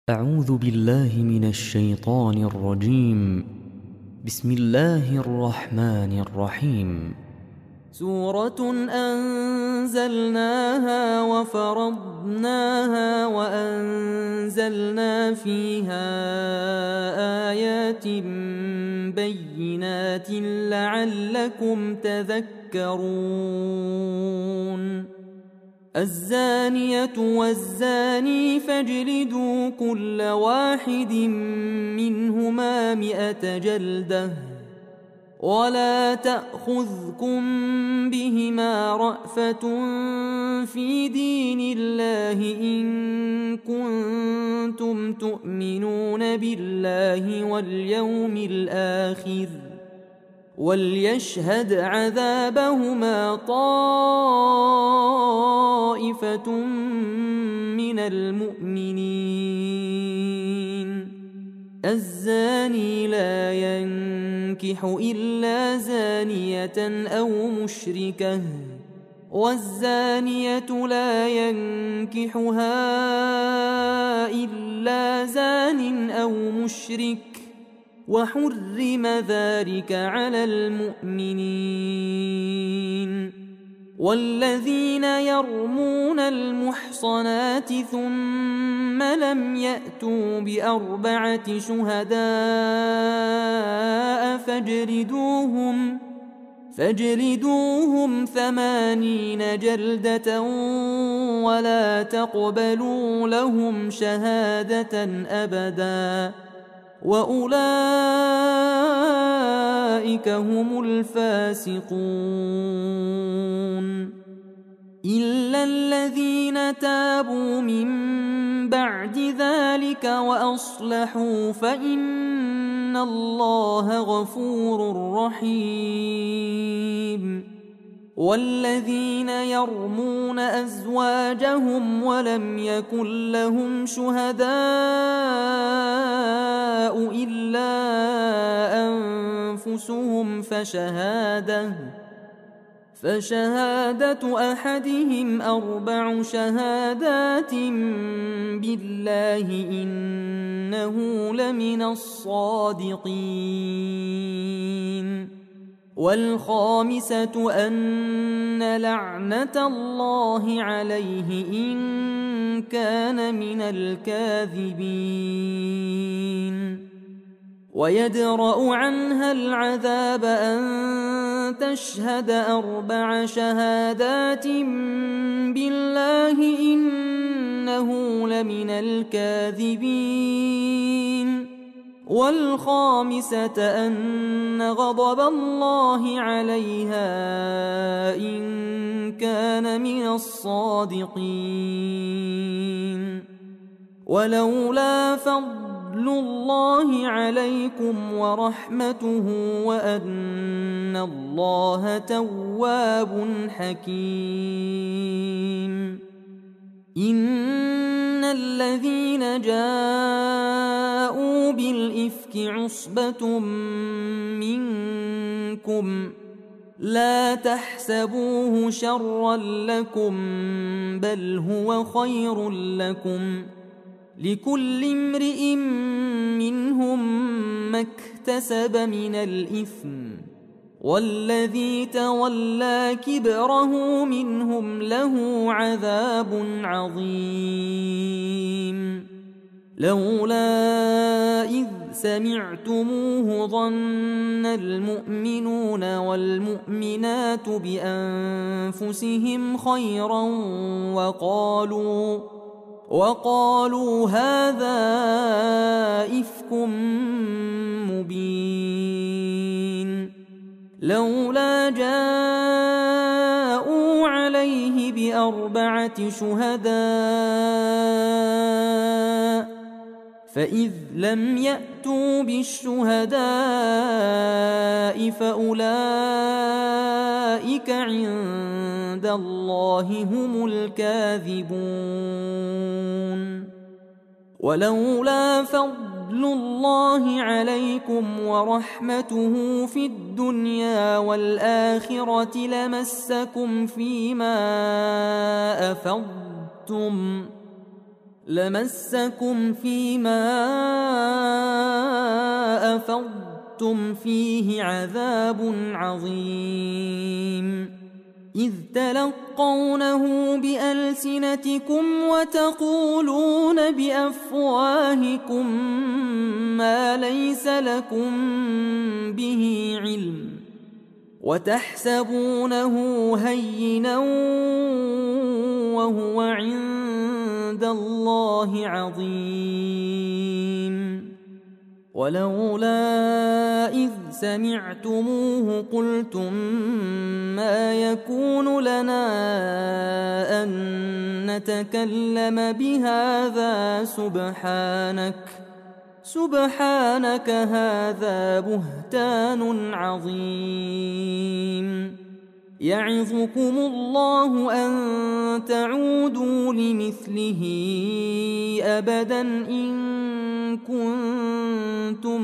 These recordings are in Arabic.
أعوذ بالله من الشيطان الرجيم. بسم الله الرحمن الرحيم. سورة أنزلناها وفرضناها وأنزلنا فيها آيات بينات لعلكم تذكرون. الزانية والزاني فاجلدوا كل واحد منهما 100 جلدة ولا تأخذكم بهما رأفة في دين الله إن كنتم تؤمنون بالله واليوم الآخر وليشهد عذابهما طائفة من المؤمنين. الزاني لا ينكح إلا زانية أو مشركة والزانية لا ينكحها إلا زان أو مشرك وحرم ذلك على المؤمنين. والذين يرمون المحصنات ثم لم يأتوا ب4 شهداء فاجلدوهم 80 جلدة ولا تقبلوا لهم شهادة أبدا وأولئك هم الفاسقون. إلا الذين تابوا من بعد ذلك وأصلحوا فإن الله غفور رحيم. والذين يرمون أزواجهم ولم يكن لهم شهداء إلا أنفسهم فشهادة أحدهم 4 شهادات بالله إنه لمن الصادقين. والخامسة أن لعنة الله عليه إن كان من الكاذبين. ويدرأ عنها العذاب أن تشهد 4 شهادات بالله إنه لمن الكاذبين. والخامسة أن غضب الله عليها إن كان من الصادقين. ولولا فضل الله عليكم ورحمته وأن الله تواب حكيم. إن الذين جاءوا بالإفك عصبة منكم لا تحسبوه شرا لكم بل هو خير لكم لكل امرئ منهم ما اكتسب من الإثم والذي تولى كبره منهم له عذاب عظيم. لولا إذ سمعتموه ظن المؤمنون والمؤمنات بأنفسهم خيرا وقالوا هذا إفك مبين. لولا جاءوا عليه ب4 شهداء فإذ لم يأتوا بالشهداء فأولئك عند الله هم الكاذبون. ولولا فضل الله عليكم ورحمته في الدنيا والآخرة لمسكم فيما أفضتم لمسكم فيما أفضتم فيه عذاب عظيم إذ تلقونه بألسنتكم وتقولون بأفواهكم ما ليس لكم به علم وتحسبونه هينا وهو عند الله عظيم ولولا إذ سمعتموه قلتم ما يكون لنا أن نتكلم بهذا سبحانك هذا بهتان عظيم يعظكم الله أن تعودوا لمثله أبدا إن كنتم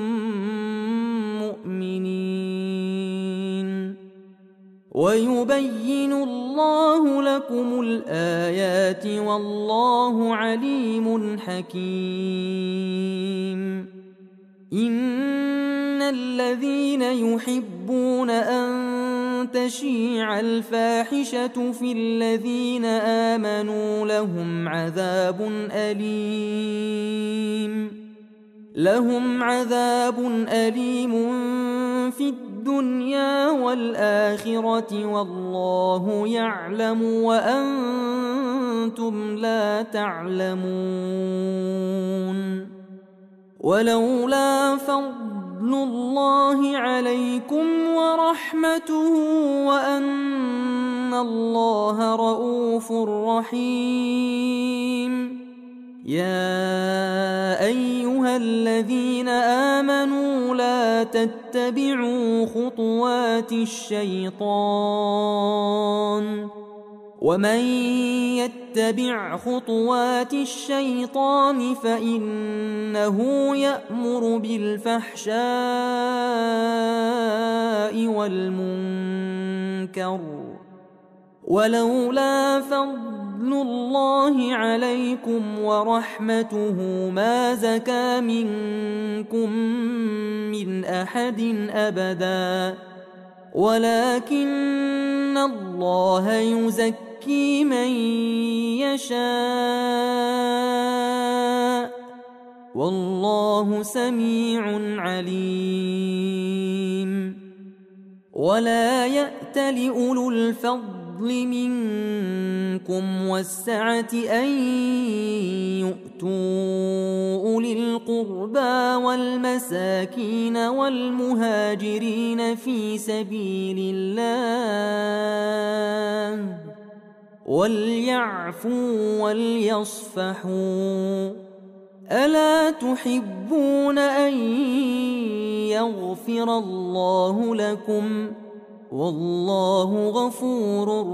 مؤمنين ويبين الله لكم الآيات والله عليم حكيم إن الذين يحبون أن تشيع الفاحشة في الذين آمنوا لهم عذاب أليم في الدنيا والآخرة والله يعلم وأنتم لا تعلمون ولولا فضل الله عليكم ورحمته وأن الله رؤوف رحيم يا أيها الذين آمنوا لا تتبعوا خطوات الشيطان ومن يتبع خطوات الشيطان فإنه يأمر بالفحشاء والمنكر ولولا فضل الله عليكم ورحمته ما زكى منكم من أحد أبدا ولكن الله يزكي من يشاء والله سميع عليم ولا يأت لأولو الفضل منكم والسعة أن يؤتوا أولي القربى والمساكين والمهاجرين في سبيل الله وليعفوا وليصفحوا ألا تحبون أن يغفر الله لكم والله غفور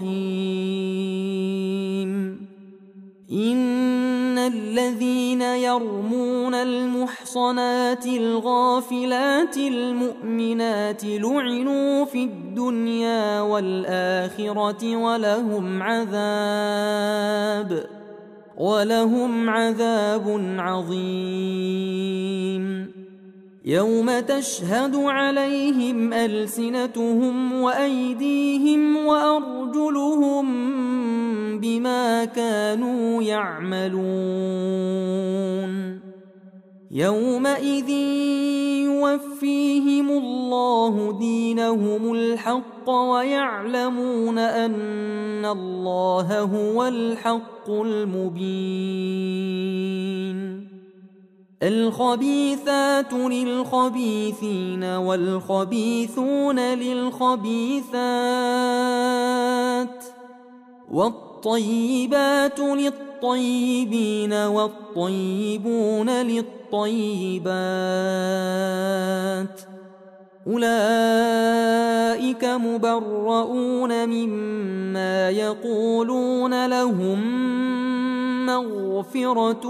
رحيم إن الذين يرمون المحصنات الغافلات المؤمنات لعنوا في الدنيا والآخرة ولهم عذاب عظيم يوم تشهد عليهم ألسنتهم وأيديهم وأرجلهم بما كانوا يعملون يومئذ يوفيهم الله دينهم الحق ويعلمون أن الله هو الحق المبين الخبيثات للخبيثين والخبيثون للخبيثات والطيبات للطيبين والطيبون للطيبات أولئك مبرؤون مما يقولون لهم مغفرة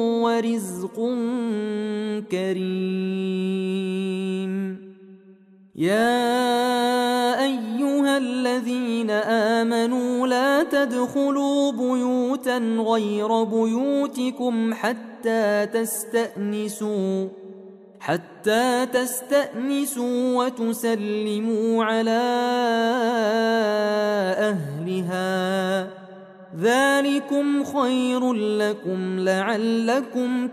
ورزق كريم يا أيها الذين آمنوا لا تدخلوا بيوتا غير بيوتكم حتى تستأنسوا وتسلموا على أهلها ذلكم خير لكم لعلكم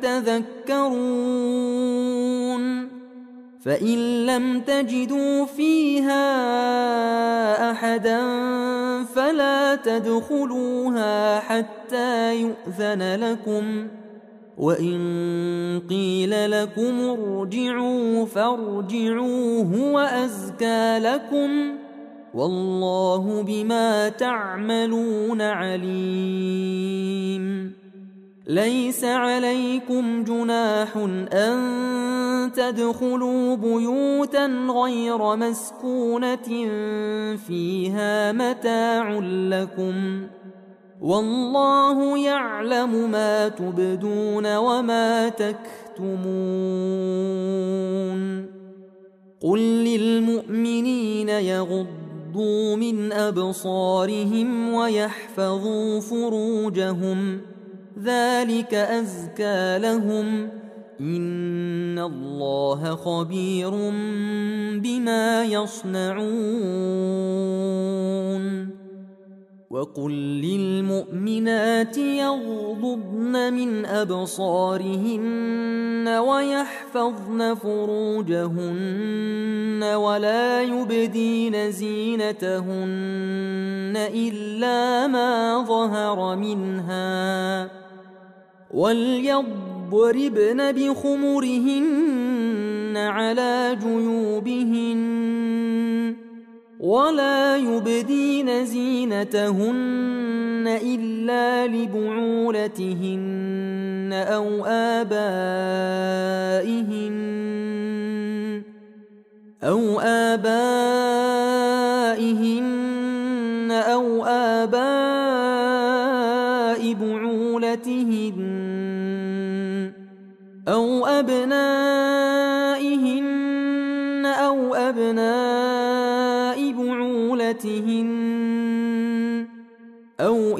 تذكرون فإن لم تجدوا فيها أحدا فلا تدخلوها حتى يؤذن لكم وإن قيل لكم ارجعوا فارجعوا هو أزكى لكم والله بما تعملون عليم ليس عليكم جناح أن تدخلوا بيوتا غير مسكونة فيها متاع لكم والله يعلم ما تبدون وما تكتمون قل للمؤمنين يغضوا من أبصارهم ويحفظوا فروجهم ذلك أزكى لهم إن الله خبير بما يصنعون وقل للمؤمنات يغضضن من أبصارهن ويحفظن فروجهن ولا يبدين زينتهن إلا ما ظهر منها وليضربن بخمرهن على جيوبهن ولا يبدين زينتهن إلا لبعولتهن أو آبائهن أو آباء بعولتهن أو أبنائهن أو أبناء بعولتهن أو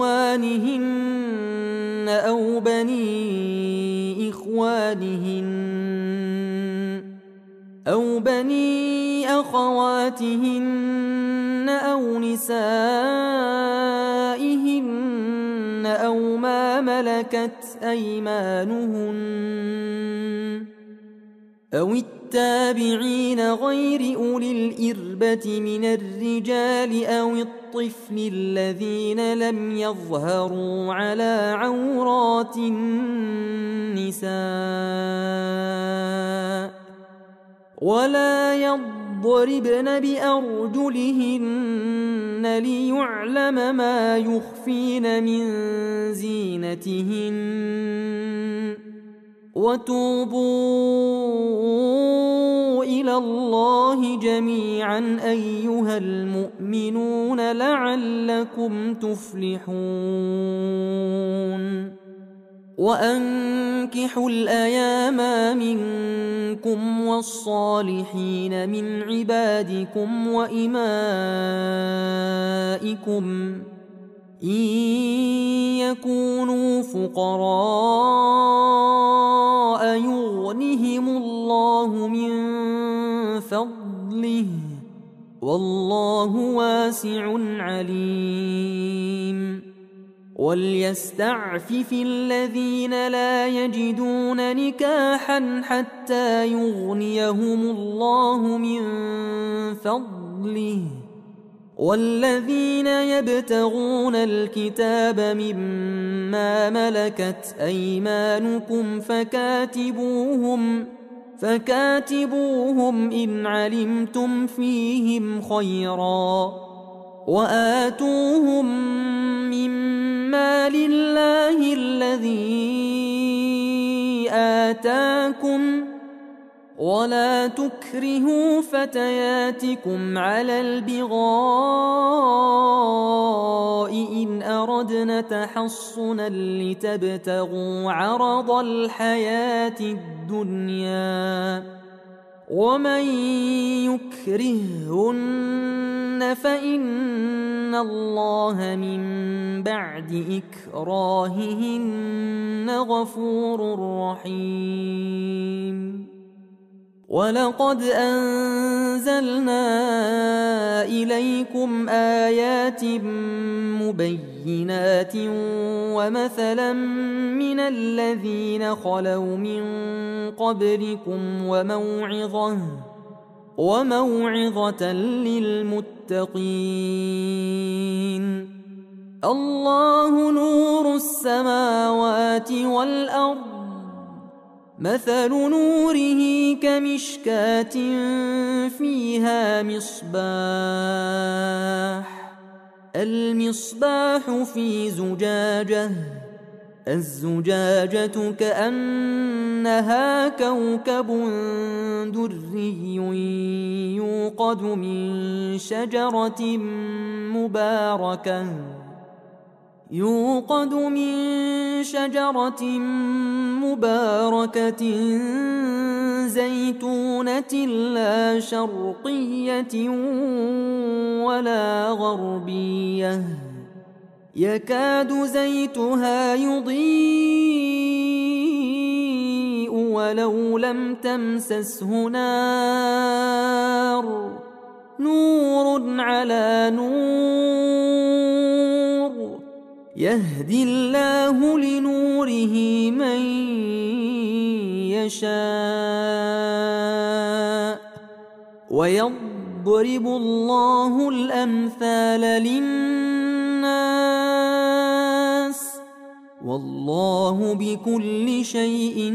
إخوانهن أو بني إخوانهن أو بني أخواتهن أو نسائهن أو ما ملكت أيمانهن أو التابعين غير أولي الإربة من الرجال أو الطفل الذين لم يظهروا على عورات النساء ولا يضربن بأرجلهن ليعلم ما يخفين من زينتهن وتوبوا إلى الله جميعا أيها المؤمنون لعلكم تفلحون وأنكحوا الأيام منكم والصالحين من عبادكم وإمائكم إن يكونوا فقراء يغنهم الله من فضله والله واسع عليم وليستعفف الذين لا يجدون نكاحا حتى يغنيهم الله من فضله والذين يبتغون الكتاب مما ملكت أيمانكم فكاتبوهم إن علمتم فيهم خيرا وآتوهم مما لله الذي آتاكم ولا تكرهوا فتياتكم على البغاء إن أردنا تحصنا لتبتغوا عرض الحياة الدنيا ومن يكرههن فإن الله من بعد إكراههن غفور رحيم ولقد أنزلنا إليكم آيات مبينات ومثلا من الذين خلوا من قبلكم وموعظة للمتقين الله نور السماوات والأرض مثل نوره كمشكاة فيها المصباح في زجاجة الزجاجة كأنها كوكب دري يوقد من شجرة مباركة زيتونة لا شرقية ولا غربية يكاد زيتها يضيء ولو لم تمسسه نار نور على نور يهدي الله لنوره من يشاء ويضرب الله الأمثال للناس والله بكل شيء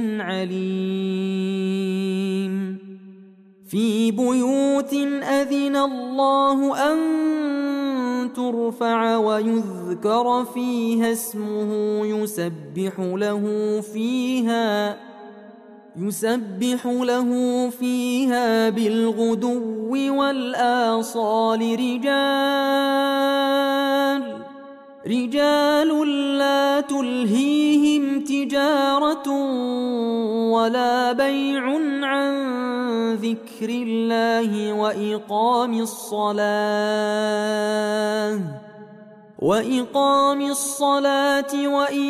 عليم في بيوت أذن الله أن ترفع ويذكر فيها اسمه يسبح له فيها بالغدو والآصال رجال لا تلهيهم تجارة ولا بيع عن ذكر الله وإقام الصلاة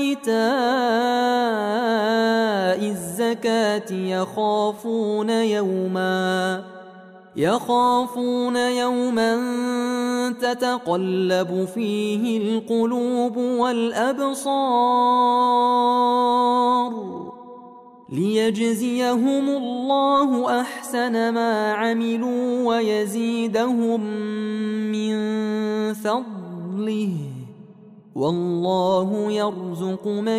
وإيتاء الزكاة يخافون يوما تتقلب فيه القلوب والأبصار ليجزيهم الله أحسن ما عملوا ويزيدهم من فضله والله يرزق من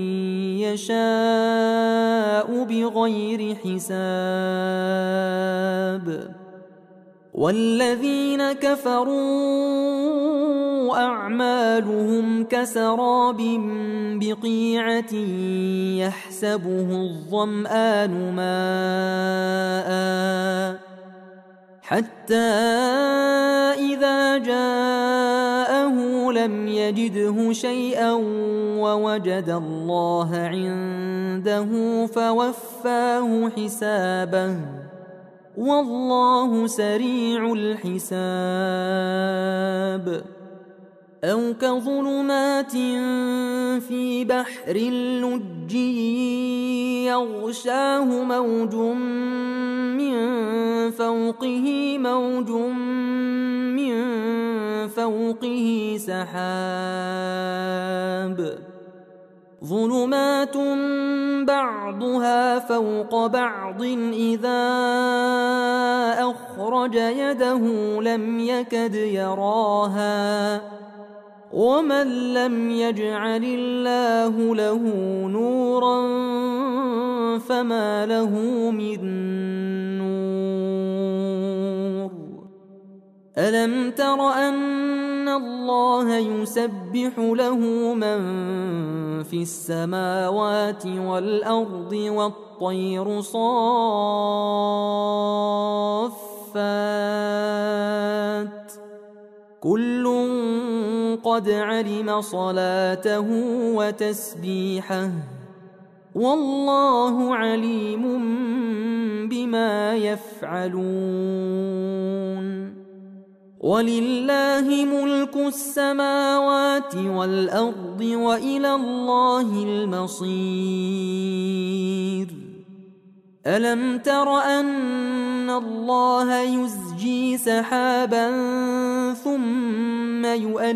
يشاء بغير حساب والذين كفروا أعمالهم كسراب بقيعة يحسبه الظمآن ماء حتى إذا جاءه لم يجده شيئا ووجد الله عنده فوفاه حسابه والله سريع الحساب أو كظلمات في بحر اللج يغشاه موج من فوقه سحاب ظلمات بعضها فوق بعض إذا أخرج يده لم يكد يراها ومن لم يجعل الله له نورا فما له من نور ألم تر أن الله يسبح له من في السماوات والأرض والطير صافات كل قد علم صلاته وتسبيحه والله عليم بما يفعلون ولله ملك السماوات والأرض وإلى الله المصير ألم تر أن الله يزجي سحابا ثم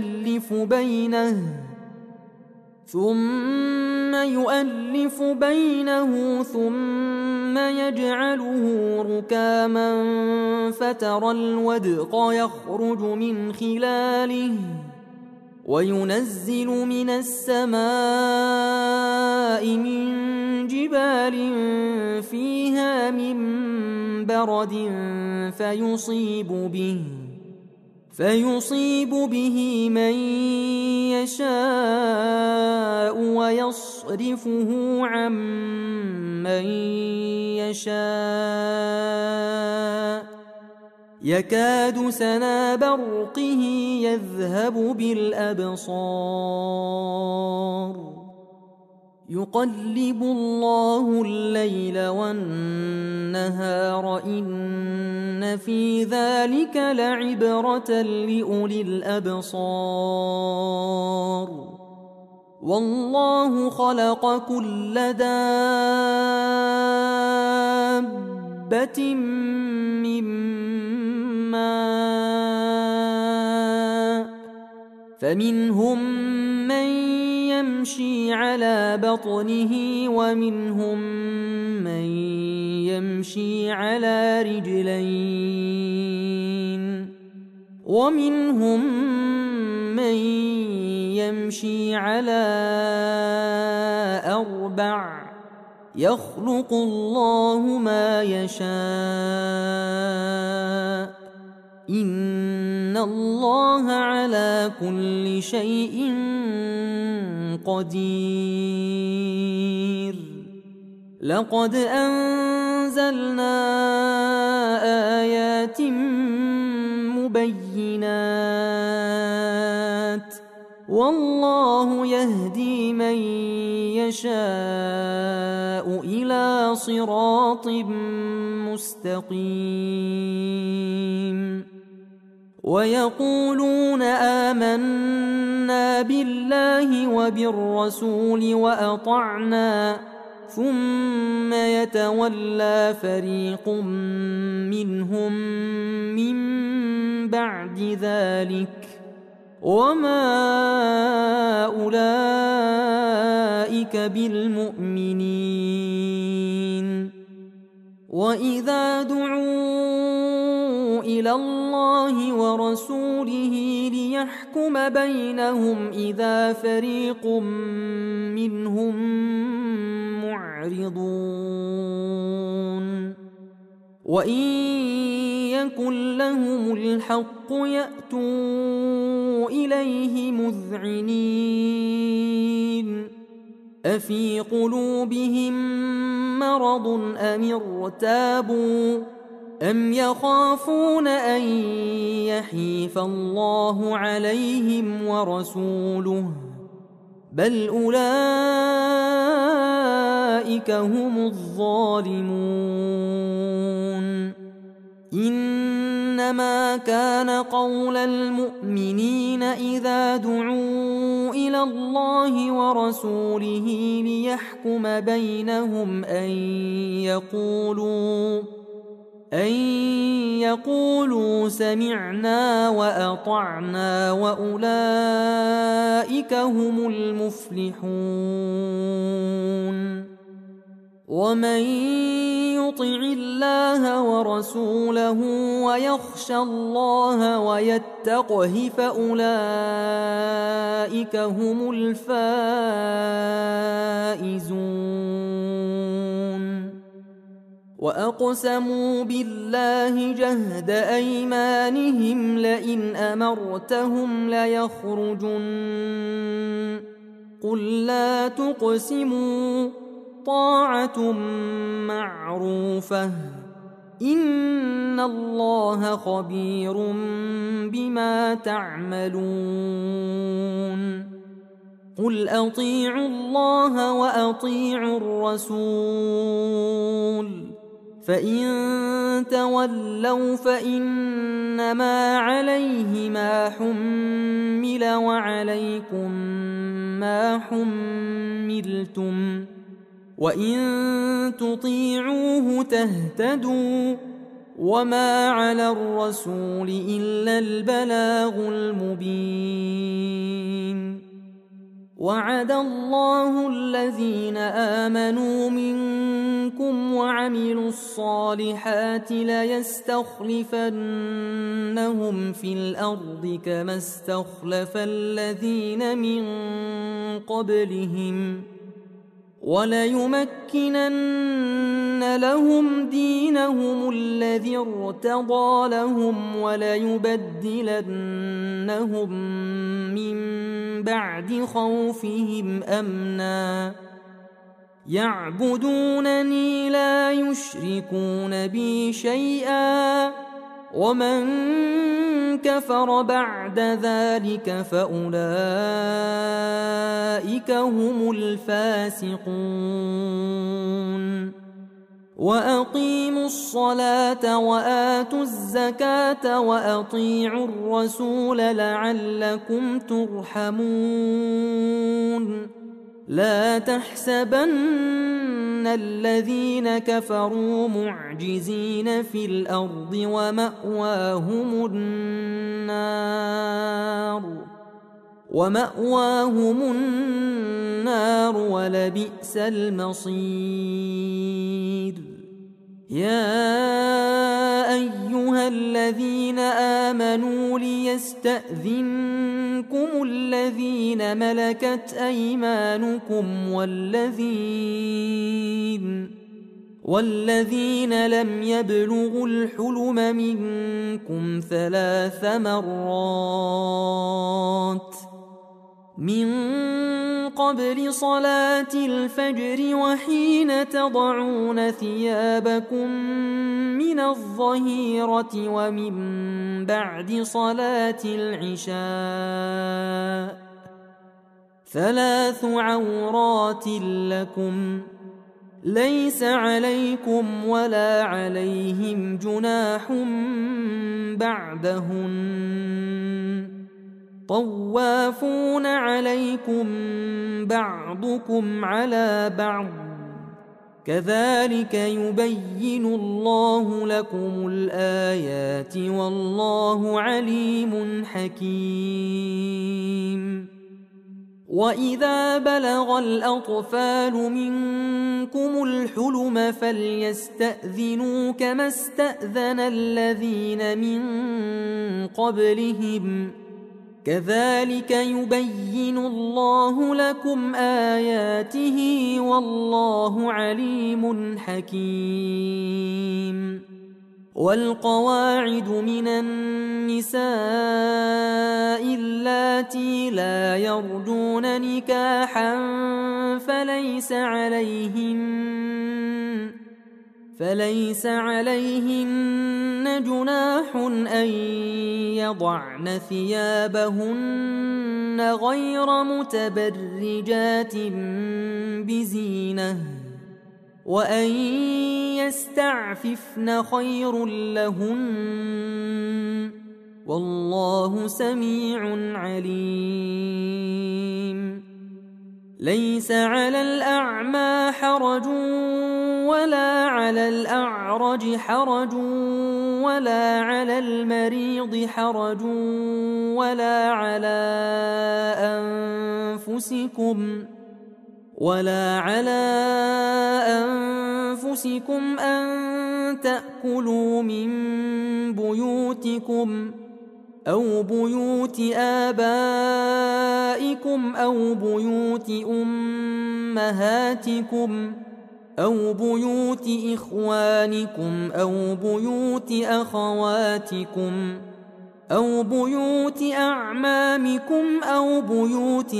يؤلف بينه ثم يجعله ركاما فترى الودق يخرج من خلاله وينزل من السماء من جبال فيها من برد فيصيب به من يشاء ويصرفه عن من يشاء يكاد سنا برقه يذهب بالأبصار يقلب الله الليل والنهار إن في ذلك لعبرة لأولي الأبصار والله خلق كل دابة من ماء فمنهم من يمشي على بطنه ومنهم من يمشي على رجلين ومنهم من يمشي على أربع يخلق الله ما يشاء إن الله على كل شيء قدير لقد أنزلنا آيات مبينات والله يهدي من يشاء إلى صراط مستقيم ويقولون آمنا بالله وبالرسول وأطعنا ثم يتولى فريق منهم من بعد ذلك وما أولئك بالمؤمنين وإذا دعوا إلى الله ورسوله ليحكم بينهم إذا فريق منهم معرضون وإن يكن لهم الحق يأتوا إليه مذعنين أفي قلوبهم مرض أم ارتابوا أم يخافون أن يحيف الله عليهم ورسوله بل أولئك هم الظالمون إنما كان قول المؤمنين إذا دعوا إلى الله ورسوله ليحكم بينهم أن يقولوا سمعنا وأطعنا وأولئك هم المفلحون ومن يطع الله ورسوله ويخشى الله ويتقه فأولئك هم الفائزون وأقسموا بالله جهد أيمانهم لئن أمرتهم ليخرجن قل لا تقسموا طاعة معروفة إن الله خبير بما تعملون قل أطيعوا الله وأطيعوا الرسول فإن تولوا فإنما عليه ما حمل وعليكم ما حملتم وإن تطيعوه تهتدوا وما على الرسول إلا البلاغ المبين وعد الله الذين آمنوا منكم وعملوا الصالحات ليستخلفنهم في الأرض كما استخلف الذين من قبلهم وليمكنن لهم دينهم الذي ارتضى لهم وليبدلنهم من بعد خوفهم أمنا يعبدونني لا يشركون بي شيئا ومن كفر بعد ذلك فأولئك هم الفاسقون وأقيموا الصلاة وآتوا الزكاة وأطيعوا الرسول لعلكم ترحمون لا تحسبن الذين كفروا معجزين في الأرض ومأواهم النار ولبئس المصير يا أيها الذين آمنوا ليستأذنكم الذين ملكت أيمانكم والذين لم يبلغوا الحلم منكم 3 مرات من قبل صلاة الفجر وحين تضعون ثيابكم من الظهيرة ومن بعد صلاة العشاء 3 عورات لكم ليس عليكم ولا عليهم جناح بعدهن طوافون عليكم بعضكم على بعض كذلك يبين الله لكم الآيات والله عليم حكيم وإذا بلغ الأطفال منكم الحلم فليستأذنوا كما استأذن الذين من قبلهم كذلك يبين الله لكم آياته والله عليم حكيم والقواعد من النساء اللاتي لا يرجون نكاحا فليس عليهن جناح أن يضعن ثيابهن غير متبرجات بزينة وأن يستعففن خير لهن والله سميع عليم ليس على الأعمى حرج ولا على الأعرج حرج ولا على المريض حرج ولا على أنفسكم أن تأكلوا من بيوتكم أو بيوت آبائكم أو بيوت أمهاتكم أو بيوت إخوانكم أو بيوت أخواتكم أو بيوت أعمامكم أو بيوت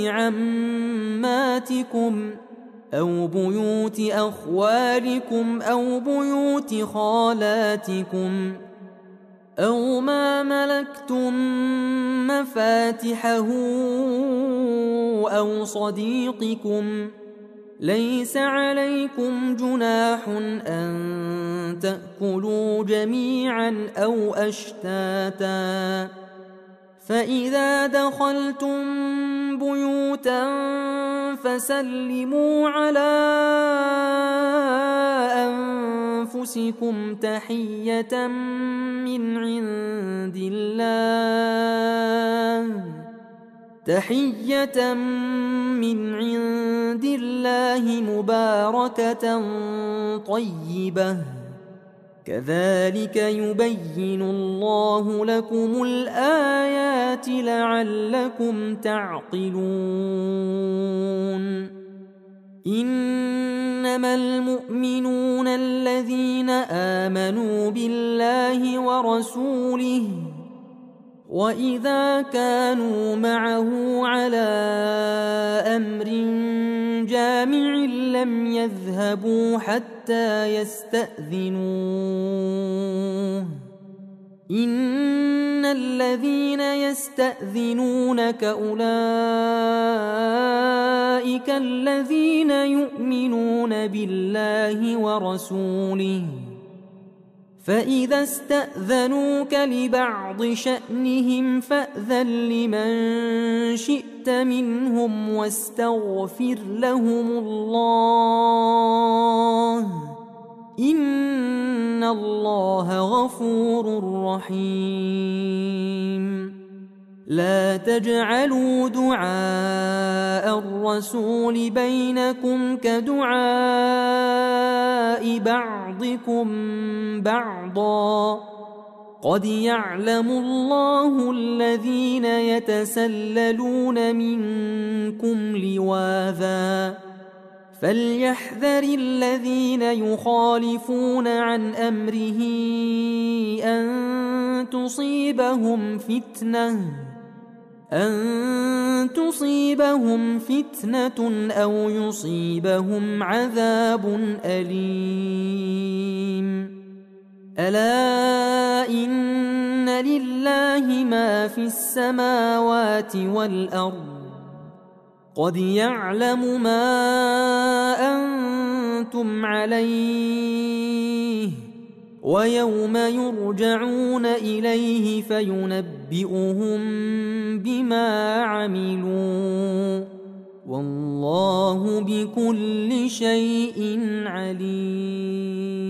عماتكم أو بيوت أخوالكم أو بيوت خالاتكم أو ما ملكتم مفاتحه أو صديقكم ليس عليكم جناح أن تأكلوا جميعا أو أشتاتا فإذا دخلتم بيوتا فسلموا على أنفسكم تحية من عند الله مباركة طيبة كذلك يبين الله لكم الآيات لعلكم تعقلون إنما المؤمنون الذين آمنوا بالله ورسوله وإذا كانوا معه على أمر جامع لم يذهبوا حتى يستأذنوه إن الذين يستأذنونك أولئك الذين يؤمنون بالله ورسوله فإذا استأذنوك لبعض شأنهم فأذن لمن شئت منهم واستغفر لهم الله إن الله غفور رحيم لا تجعلوا دعاء الرسول بينكم كدعاء بعضكم بعضا قد يعلم الله الذين يتسللون منكم لواذا فليحذر الذين يخالفون عن أمره أن تصيبهم فتنة أو يصيبهم عذاب أليم ألا إن لله ما في السماوات والأرض قد يعلم ما أنتم عليه ويوم يرجعون إليه فينبئهم بما عملوا والله بكل شيء عليم